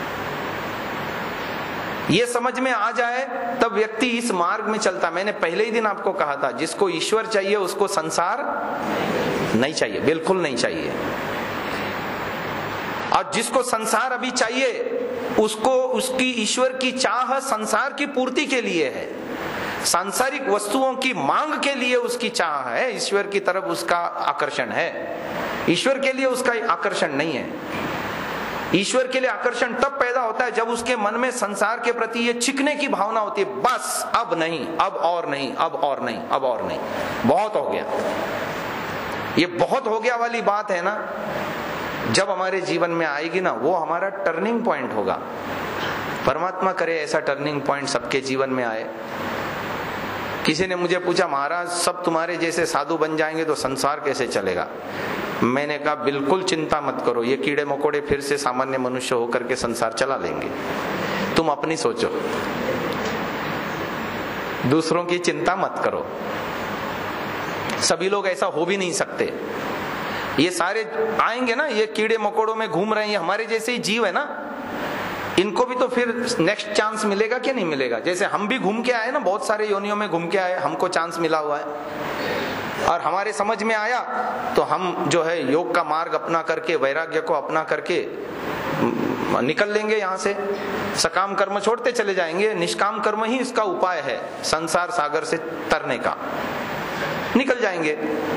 ये समझ में आ जाए तब व्यक्ति इस मार्ग में चलता। मैंने पहले ही दिन आपको कहा था, जिसको ईश्वर चाहिए उसको संसार नहीं चाहिए, बिल्कुल नहीं चाहिए। और जिसको संसार अभी चाहिए उसको, उसकी ईश्वर की चाह संसार की पूर्ति के लिए है, सांसारिक वस्तुओं की मांग के लिए उसकी चाह है, ईश्वर की तरफ उसका आकर्षण है। ईश्वर के लिए उसका आकर्षण नहीं है। ईश्वर के लिए आकर्षण तब पैदा होता है जब उसके मन में संसार के प्रति ये छिकने की भावना होती है, बस अब नहीं, अब और नहीं, अब और नहीं, अब और नहीं, बहुत हो गया। ये बहुत हो गया वाली बात है ना, जब हमारे जीवन में आएगी ना, वो हमारा टर्निंग पॉइंट होगा। परमात्मा करे ऐसा टर्निंग पॉइंट सबके जीवन में आए। किसी ने मुझे पूछा, महाराज सब तुम्हारे जैसे साधु बन जाएंगे तो संसार कैसे चलेगा? मैंने कहा बिल्कुल चिंता मत करो, ये कीड़े मकोड़े फिर से सामान्य मनुष्य होकर के संसार चला लेंगे। तुम अपनी सोचो, दूसरों की चिंता मत करो। सभी लोग ऐसा हो भी नहीं सकते। ये सारे आएंगे ना, ये कीड़े मकोड़ों में घूम रहे हैं, ये हमारे जैसे ही जीव है ना, इनको भी तो फिर नेक्स्ट चांस मिलेगा क्या नहीं मिलेगा? जैसे हम भी घूम के आए ना, बहुत सारे योनियों में घूम के आए, हमको चांस मिला हुआ है और हमारे समझ में आया तो हम जो है योग का मार्ग अपना करके, वैराग्य को अपना करके निकल लेंगे यहाँ से। सकाम कर्म छोड़ते चले जाएंगे, निष्काम कर्म ही इसका उपाय है संसार सागर से तरने का, निकल जाएंगे।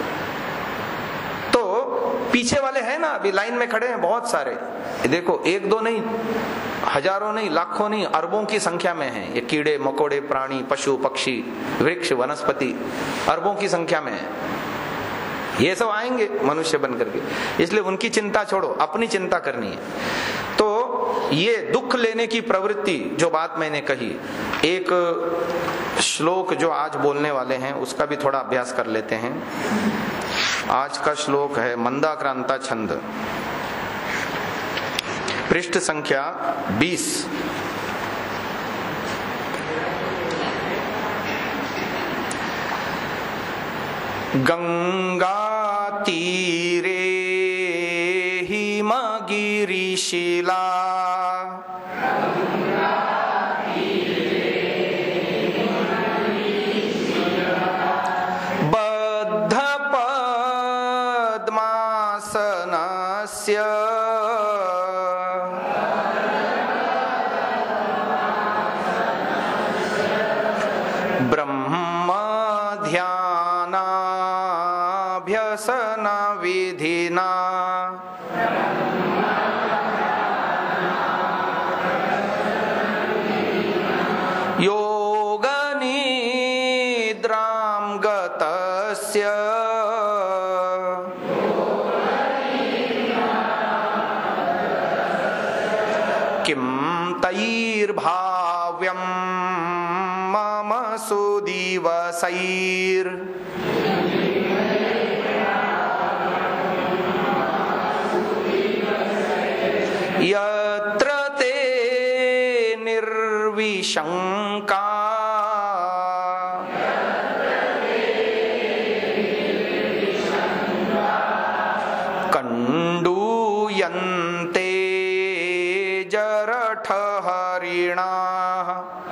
तो पीछे वाले हैं ना, अभी लाइन में खड़े हैं बहुत सारे, देखो एक दो नहीं, हजारों नहीं, लाखों नहीं, अरबों की संख्या में है ये कीड़े मकोड़े, प्राणी, पशु, पक्षी, वृक्ष, वनस्पति, अरबों की संख्या में है। ये सब आएंगे मनुष्य बन करके, इसलिए उनकी चिंता छोड़ो, अपनी चिंता करनी है। तो ये दुख लेने की प्रवृत्ति जो बात मैंने कही, एक श्लोक जो आज बोलने वाले हैं उसका भी थोड़ा अभ्यास कर लेते हैं। आज का श्लोक है मंदाक्रांता छंद, पृष्ठ संख्या बीस। गंगा तीरे हिमगिरिशिला बद्ध पद्मासनस्य विधिना योग निद्रां गतस्य किं तैर्भाव्यं मम सुदिवसैर् यत्र ते निर्विशंका कंडूयन्ते जरठहरिणाः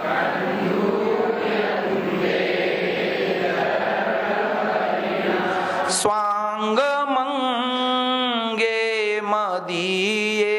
स्वांगमंगे मदीये।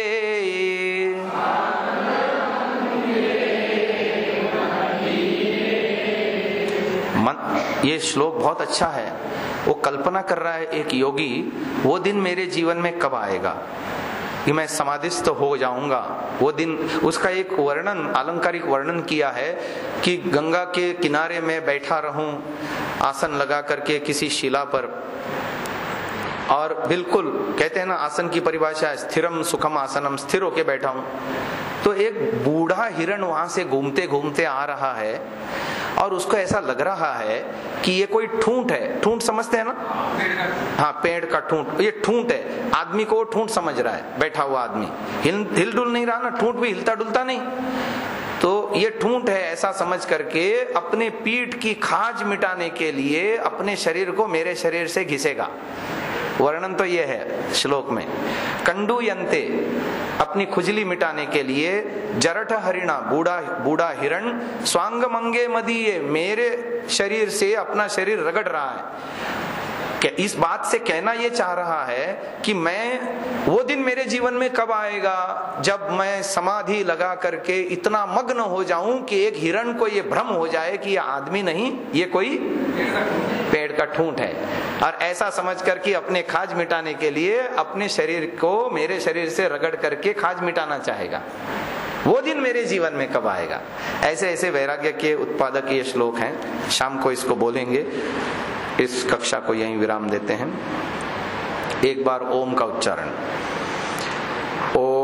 ये श्लोक बहुत अच्छा है। वो कल्पना कर रहा है एक योगी, वो दिन मेरे जीवन में कब आएगा कि मैं समाधिस्थ हो जाऊंगा। वो दिन, उसका एक वर्णन, अलंकारिक वर्णन किया है कि गंगा के किनारे में बैठा रहूं आसन लगा करके किसी शिला पर, और बिल्कुल कहते हैं ना आसन की परिभाषा स्थिरम सुखम आसनम, स्थिर होके बैठा हूं। तो एक बूढ़ा हिरण वहां से घूमते घूमते आ रहा है और उसको ऐसा लग रहा है कि ये कोई ठूंठ है। ठूंठ समझते हैं ना? हाँ, पेड़ का ठूंठ, ये ठूंठ है। आदमी को वो ठूंठ समझ रहा है, बैठा हुआ आदमी हिल हिल डुल नहीं रहा ना, ठूंठ भी हिलता डुलता नहीं, तो ये ठूंठ है ऐसा समझ करके अपने पीठ की खाज मिटाने के लिए अपने शरीर को मेरे शरीर से घिसेगा। वर्णन तो ये है श्लोक में। कंडूयन्ते, अपनी खुजली मिटाने के लिए, जरठ हरिणा, बूढ़ा बूढ़ा हिरण, स्वांग मंगे मदीये, मेरे शरीर से अपना शरीर रगड़ रहा है। इस बात से कहना ये चाह रहा है कि मैं, वो दिन मेरे जीवन में कब आएगा जब मैं समाधि लगा करके इतना मग्न हो जाऊं कि एक हिरण को ये भ्रम हो जाए कि ये आदमी नहीं, ये कोई पेड़ का ठूंठ है, और ऐसा समझ करके अपने खाज मिटाने के लिए अपने शरीर को मेरे शरीर से रगड़ करके खाज मिटाना चाहेगा। वो दिन मेरे जीवन में कब आएगा? ऐसे ऐसे वैराग्य के उत्पादक ये श्लोक हैं। शाम को इसको बोलेंगे। इस कक्षा को यहीं विराम देते हैं। एक बार ओम का उच्चारण। ओम